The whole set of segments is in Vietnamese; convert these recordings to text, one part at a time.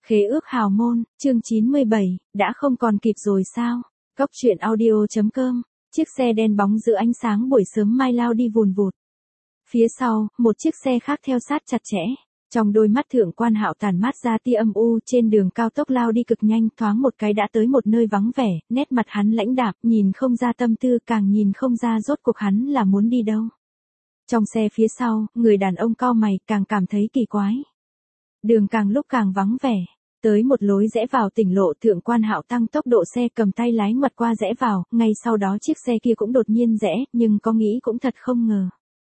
Khế ước hào môn, chương 97, đã không còn kịp rồi sao? Cốc truyện audio.com, chiếc xe đen bóng giữa ánh sáng buổi sớm mai lao đi vùn vụt. Phía sau, một chiếc xe khác theo sát chặt chẽ. Trong đôi mắt Thượng Quan Hạo tàn mát ra tia âm u, trên đường cao tốc lao đi cực nhanh, thoáng một cái đã tới một nơi vắng vẻ, nét mặt hắn lãnh đạm, nhìn không ra tâm tư, càng nhìn không ra rốt cuộc hắn là muốn đi đâu. Trong xe phía sau, người đàn ông cau mày, càng cảm thấy kỳ quái. Đường càng lúc càng vắng vẻ. Tới một lối rẽ vào tỉnh lộ, Thượng Quan Hạo tăng tốc độ xe, cầm tay lái ngoặt qua rẽ vào, ngay sau đó chiếc xe kia cũng đột nhiên rẽ, nhưng có nghĩ cũng thật không ngờ.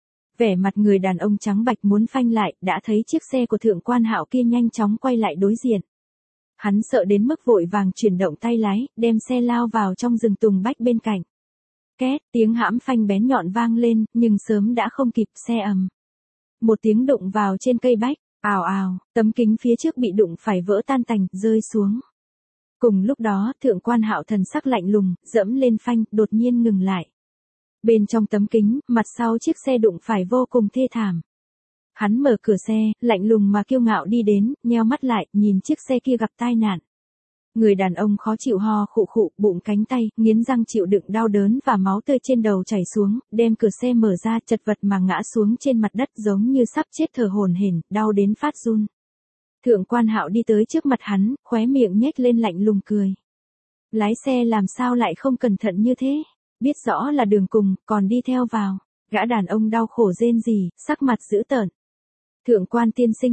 Vẻ mặt người đàn ông trắng bạch muốn phanh lại, đã thấy chiếc xe của Thượng Quan Hạo kia nhanh chóng quay lại đối diện. Hắn sợ đến mức vội vàng chuyển động tay lái, đem xe lao vào trong rừng tùng bách bên cạnh. Két, tiếng hãm phanh bén nhọn vang lên, nhưng sớm đã không kịp, xe ầm. Một tiếng đụng vào trên cây bách. Ào ào, tấm kính phía trước bị đụng phải vỡ tan tành, rơi xuống. Cùng lúc đó, Thượng Quan Hạo thần sắc lạnh lùng, dẫm lên phanh, đột nhiên ngừng lại. Bên trong tấm kính, mặt sau chiếc xe đụng phải vô cùng thê thảm. Hắn mở cửa xe, lạnh lùng mà kiêu ngạo đi đến, nheo mắt lại, nhìn chiếc xe kia gặp tai nạn. Người đàn ông khó chịu ho khụ khụ, bụng cánh tay, nghiến răng chịu đựng đau đớn và máu tươi trên đầu chảy xuống, đem cửa xe mở ra, chật vật mà ngã xuống trên mặt đất giống như sắp chết thở hổn hển, đau đến phát run. Thượng Quan Hạo đi tới trước mặt hắn, khóe miệng nhếch lên lạnh lùng cười. Lái xe làm sao lại không cẩn thận như thế, biết rõ là đường cùng, còn đi theo vào. Gã đàn ông đau khổ rên rỉ, sắc mặt dữ tợn. Thượng Quan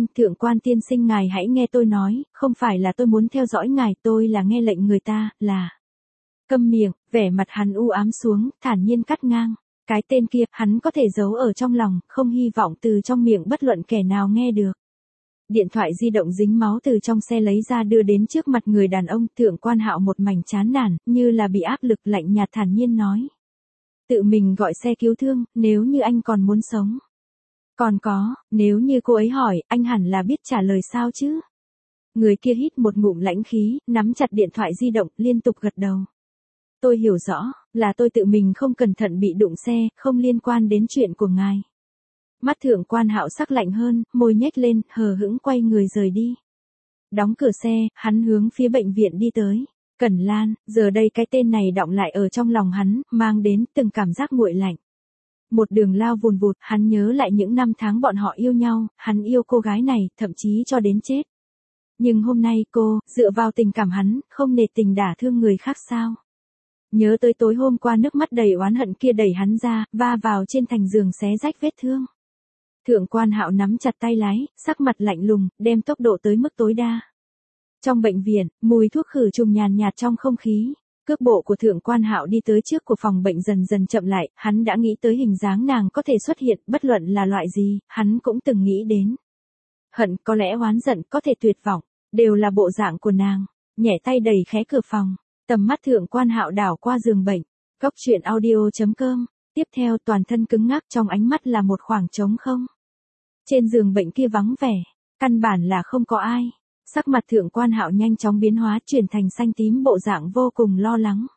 tiên sinh ngài hãy nghe tôi nói, không phải là tôi muốn theo dõi ngài, tôi là nghe lệnh người ta, là. Câm miệng, vẻ mặt hắn u ám xuống, thản nhiên cắt ngang. Cái tên kia, hắn có thể giấu ở trong lòng, không hy vọng từ trong miệng bất luận kẻ nào nghe được. Điện thoại di động dính máu từ trong xe lấy ra đưa đến trước mặt người đàn ông, Thượng Quan Hạo một mảnh chán nản, như là bị áp lực, lạnh nhạt thản nhiên nói. Tự mình gọi xe cứu thương, nếu như anh còn muốn sống. Còn có, nếu như cô ấy hỏi, anh hẳn là biết trả lời sao chứ? Người kia hít một ngụm lãnh khí, nắm chặt điện thoại di động, liên tục gật đầu. Tôi hiểu rõ, là tôi tự mình không cẩn thận bị đụng xe, không liên quan đến chuyện của ngài. Mắt Thượng Quan Hạo sắc lạnh hơn, môi nhếch lên, hờ hững quay người rời đi. Đóng cửa xe, hắn hướng phía bệnh viện đi tới. Cẩn Lan, giờ đây cái tên này đọng lại ở trong lòng hắn, mang đến từng cảm giác nguội lạnh. Một đường lao vùn vụt, hắn nhớ lại những năm tháng bọn họ yêu nhau, hắn yêu cô gái này, thậm chí cho đến chết. Nhưng hôm nay cô, dựa vào tình cảm hắn, không nề tình đả thương người khác sao? Nhớ tới tối hôm qua nước mắt đầy oán hận kia đẩy hắn ra, va vào trên thành giường xé rách vết thương. Thượng Quan Hạo nắm chặt tay lái, sắc mặt lạnh lùng, đem tốc độ tới mức tối đa. Trong bệnh viện, mùi thuốc khử trùng nhàn nhạt trong không khí. Cước bộ của Thượng Quan Hạo đi tới trước của phòng bệnh dần dần chậm lại, hắn đã nghĩ tới hình dáng nàng có thể xuất hiện, bất luận là loại gì, hắn cũng từng nghĩ đến. Hận, có lẽ oán giận, có thể tuyệt vọng, đều là bộ dạng của nàng. Nhẹ tay đẩy khé cửa phòng, tầm mắt Thượng Quan Hạo đảo qua giường bệnh. Cốc truyện audio.com, tiếp theo toàn thân cứng ngắc, trong ánh mắt là một khoảng trống không. Trên giường bệnh kia vắng vẻ, căn bản là không có ai. Sắc mặt Thượng Quan Hạo nhanh chóng biến hóa, chuyển thành xanh tím, bộ dạng vô cùng lo lắng.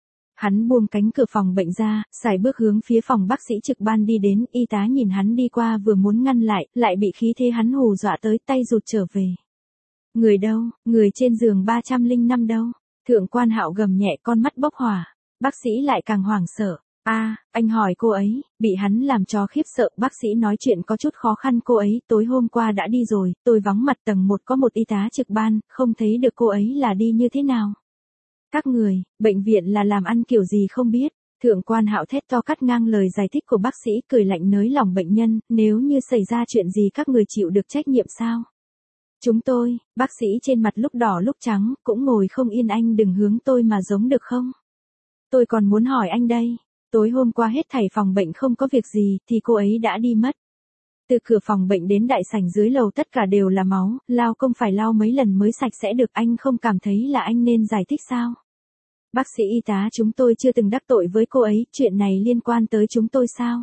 Hắn buông cánh cửa phòng bệnh ra, sải bước hướng phía phòng bác sĩ trực ban đi đến, y tá nhìn hắn đi qua vừa muốn ngăn lại bị khí thế hắn hù dọa tới, tay rụt trở về. Người đâu, người trên giường 305 đâu? Thượng Quan Hạo gầm nhẹ, con mắt bốc hỏa. Bác sĩ lại càng hoảng sợ. Anh hỏi cô ấy, bị hắn làm cho khiếp sợ, bác sĩ nói chuyện có chút khó khăn, cô ấy tối hôm qua đã đi rồi, tôi vắng mặt tầng 1 có một y tá trực ban, không thấy được cô ấy là đi như thế nào. Các người, bệnh viện là làm ăn kiểu gì không biết. Thượng Quan Hạo thét to cắt ngang lời giải thích của bác sĩ, cười lạnh nới lòng bệnh nhân, nếu như xảy ra chuyện gì các người chịu được trách nhiệm sao? Chúng tôi, bác sĩ trên mặt lúc đỏ lúc trắng, cũng ngồi không yên, anh đừng hướng tôi mà giống được không? Tôi còn muốn hỏi anh đây. Tối hôm qua hết thảy phòng bệnh không có việc gì, thì cô ấy đã đi mất. Từ cửa phòng bệnh đến đại sảnh dưới lầu tất cả đều là máu, lau không phải lau mấy lần mới sạch sẽ được, anh không cảm thấy là anh nên giải thích sao? Bác sĩ y tá, chúng tôi chưa từng đắc tội với cô ấy, chuyện này liên quan tới chúng tôi sao?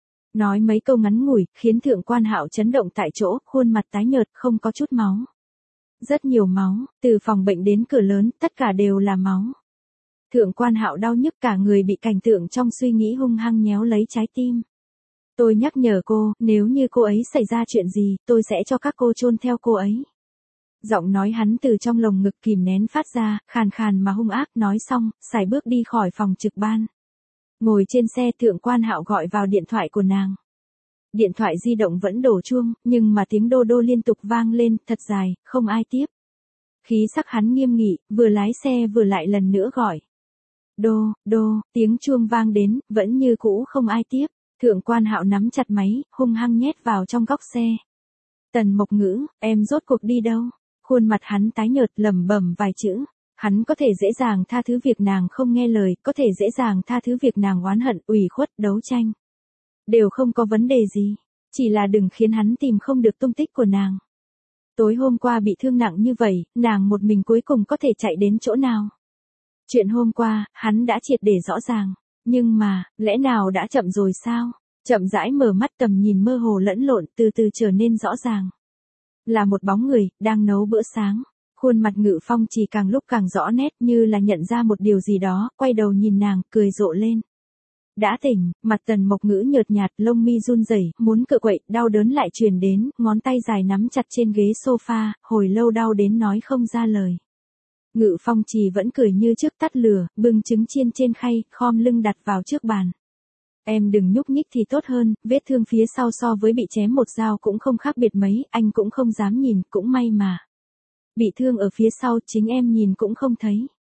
Nói mấy câu ngắn ngủi, khiến Thượng Quan Hạo chấn động tại chỗ, khuôn mặt tái nhợt, không có chút máu. Rất nhiều máu, từ phòng bệnh đến cửa lớn, tất cả đều là máu. Thượng Quan Hạo đau nhức, cả người bị cảnh tượng trong suy nghĩ hung hăng nhéo lấy trái tim. Tôi nhắc nhở cô, nếu như cô ấy xảy ra chuyện gì, tôi sẽ cho các cô chôn theo cô ấy. Giọng nói hắn từ trong lồng ngực kìm nén phát ra, khàn khàn mà hung ác, nói xong, sải bước đi khỏi phòng trực ban. Ngồi trên xe Thượng Quan Hạo gọi vào điện thoại của nàng. Điện thoại di động vẫn đổ chuông, nhưng mà tiếng đô đô liên tục vang lên, thật dài, không ai tiếp. Khí sắc hắn nghiêm nghị, vừa lái xe vừa lại lần nữa gọi. Đô, đô, tiếng chuông vang đến, vẫn như cũ không ai tiếp. Thượng Quan Hạo nắm chặt máy, hung hăng nhét vào trong góc xe. Tần Mộc Ngữ, em rốt cuộc đi đâu? Khuôn mặt hắn tái nhợt lẩm bẩm vài chữ. Hắn có thể dễ dàng tha thứ việc nàng không nghe lời, có thể dễ dàng tha thứ việc nàng oán hận, ủy khuất, đấu tranh. Đều không có vấn đề gì. Chỉ là đừng khiến hắn tìm không được tung tích của nàng. Tối hôm qua bị thương nặng như vậy, nàng một mình cuối cùng có thể chạy đến chỗ nào? Chuyện hôm qua, hắn đã triệt để rõ ràng. Nhưng mà, lẽ nào đã chậm rồi sao? Chậm rãi mở mắt, tầm nhìn mơ hồ lẫn lộn, từ từ trở nên rõ ràng. Là một bóng người, đang nấu bữa sáng. Khuôn mặt Ngự Phong chỉ càng lúc càng rõ nét, như là nhận ra một điều gì đó, quay đầu nhìn nàng, cười rộ lên. Đã tỉnh, mặt Tần Mộc Ngữ nhợt nhạt, lông mi run rẩy, muốn cựa quậy, đau đớn lại truyền đến, ngón tay dài nắm chặt trên ghế sofa, hồi lâu đau đến nói không ra lời. Ngự Phong Trì vẫn cười như trước, tắt lửa, bưng trứng chiên trên khay, khom lưng đặt vào trước bàn. Em đừng nhúc nhích thì tốt hơn, vết thương phía sau so với bị chém một dao cũng không khác biệt mấy, anh cũng không dám nhìn, cũng may mà. Bị thương ở phía sau, chính em nhìn cũng không thấy.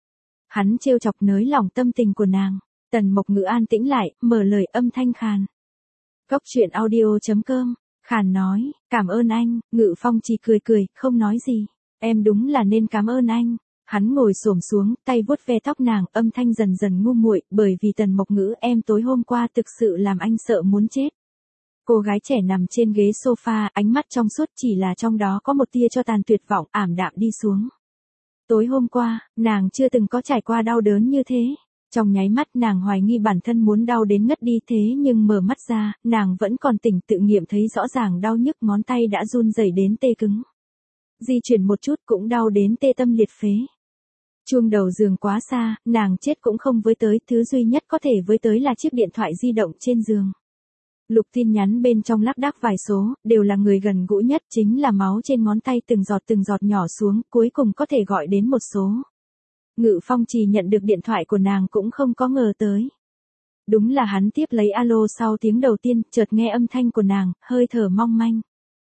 Hắn trêu chọc nới lỏng tâm tình của nàng. Tần Mộc Ngữ an tĩnh lại, mở lời, âm thanh khàn. Cóc truyện audio.com, khàn nói, cảm ơn anh. Ngự Phong chỉ cười cười, không nói gì. Em đúng là nên cảm ơn anh. Hắn ngồi xổm xuống, tay vuốt ve tóc nàng, âm thanh dần dần ngu muội, bởi vì Tần Mộc Ngữ, em tối hôm qua thực sự làm anh sợ muốn chết. Cô gái trẻ nằm trên ghế sofa, ánh mắt trong suốt, chỉ là trong đó có một tia cho tàn tuyệt vọng, ảm đạm đi xuống. Tối hôm qua, nàng chưa từng có trải qua đau đớn như thế. Trong nháy mắt nàng hoài nghi bản thân muốn đau đến ngất đi, thế nhưng mở mắt ra, nàng vẫn còn tỉnh, tự nghiệm thấy rõ ràng đau nhức, ngón tay đã run rẩy đến tê cứng. Di chuyển một chút cũng đau đến tê tâm liệt phế. Chuông đầu giường quá xa, nàng chết cũng không với tới, thứ duy nhất có thể với tới là chiếc điện thoại di động trên giường. Lục tin nhắn bên trong lác đác vài số, đều là người gần gũi nhất, chính là máu trên ngón tay từng giọt nhỏ xuống, cuối cùng có thể gọi đến một số. Ngự Phong Trì nhận được điện thoại của nàng cũng không có ngờ tới. Đúng là hắn tiếp lấy alo sau tiếng đầu tiên, chợt nghe âm thanh của nàng, hơi thở mong manh.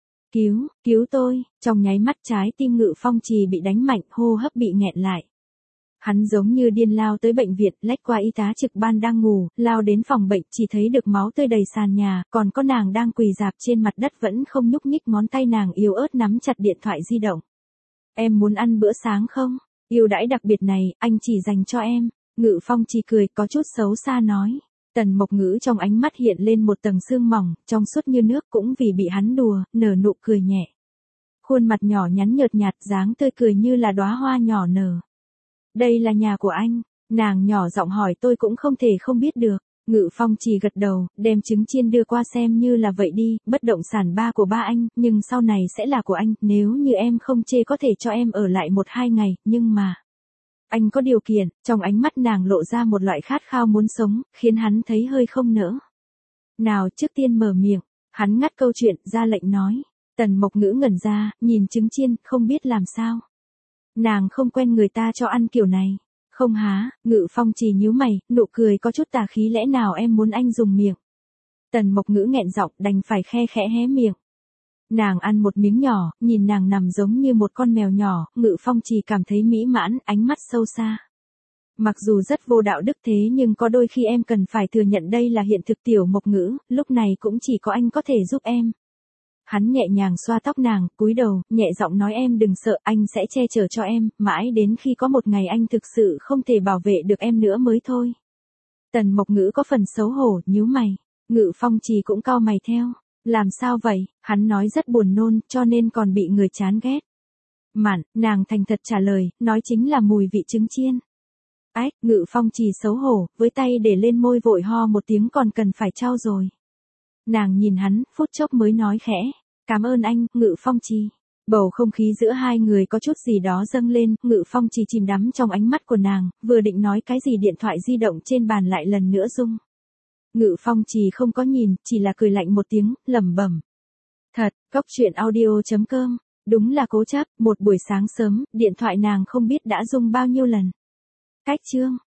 Cứu tôi, trong nháy mắt trái tim Ngự Phong Trì bị đánh mạnh, hô hấp bị nghẹn lại. Hắn giống như điên lao tới bệnh viện, lách qua y tá trực ban đang ngủ, lao đến phòng bệnh, chỉ thấy được máu tươi đầy sàn nhà, còn có nàng đang quỳ rạp trên mặt đất vẫn không nhúc nhích, ngón tay nàng yếu ớt nắm chặt điện thoại di động. Em muốn ăn bữa sáng không? Ưu đãi đặc biệt này, anh chỉ dành cho em. Ngự Phong chỉ cười, có chút xấu xa nói. Tần Mộc Ngữ trong ánh mắt hiện lên một tầng sương mỏng, trong suốt như nước, cũng vì bị hắn đùa, nở nụ cười nhẹ. Khuôn mặt nhỏ nhắn nhợt nhạt, dáng tươi cười như là đóa hoa nhỏ nở. Đây là nhà của anh. Nàng nhỏ giọng hỏi, tôi cũng không thể không biết được. Ngự Phong chỉ gật đầu, đem trứng chiên đưa qua, xem như là vậy đi, bất động sản ba của ba anh, nhưng sau này sẽ là của anh, nếu như em không chê có thể cho em ở lại 1-2 ngày, nhưng mà... Anh có điều kiện, trong ánh mắt nàng lộ ra một loại khát khao muốn sống, khiến hắn thấy hơi không nỡ. Nào, trước tiên mở miệng, hắn ngắt câu chuyện, ra lệnh nói. Tần Mộc Ngữ ngẩn ra, nhìn trứng chiên, không biết làm sao. Nàng không quen người ta cho ăn kiểu này. Không há, Ngự Phong chỉ nhíu mày, nụ cười có chút tà khí, lẽ nào em muốn anh dùng miệng? Tần Mộc Ngữ nghẹn giọng, đành phải khe khẽ hé miệng. Nàng ăn một miếng nhỏ, nhìn nàng nằm giống như một con mèo nhỏ, Ngự Phong chỉ cảm thấy mỹ mãn, ánh mắt sâu xa. Mặc dù rất vô đạo đức thế nhưng có đôi khi em cần phải thừa nhận đây là hiện thực. Tiểu Mộc Ngữ, lúc này cũng chỉ có anh có thể giúp em. Hắn nhẹ nhàng xoa tóc nàng, cúi đầu, nhẹ giọng nói, em đừng sợ, anh sẽ che chở cho em, mãi đến khi có một ngày anh thực sự không thể bảo vệ được em nữa mới thôi. Tần Mộc Ngữ có phần xấu hổ, nhíu mày. Ngự Phong Trì cũng cau mày theo. Làm sao vậy? Hắn nói rất buồn nôn, cho nên còn bị người chán ghét. Mạn, nàng thành thật trả lời, nói chính là mùi vị trứng chiên. Ách, Ngự Phong Trì xấu hổ, với tay để lên môi vội ho một tiếng, còn cần phải trao rồi. Nàng nhìn hắn, phút chốc mới nói khẽ. Cảm ơn anh, Ngự Phong Trì. Bầu không khí giữa hai người có chút gì đó dâng lên, Ngự Phong Trì chìm đắm trong ánh mắt của nàng, vừa định nói cái gì điện thoại di động trên bàn lại lần nữa rung. Ngự Phong Trì không có nhìn, chỉ là cười lạnh một tiếng, lẩm bẩm. Thật, cóc truyện audio.com. Đúng là cố chấp, một buổi sáng sớm, điện thoại nàng không biết đã rung bao nhiêu lần. Cách chương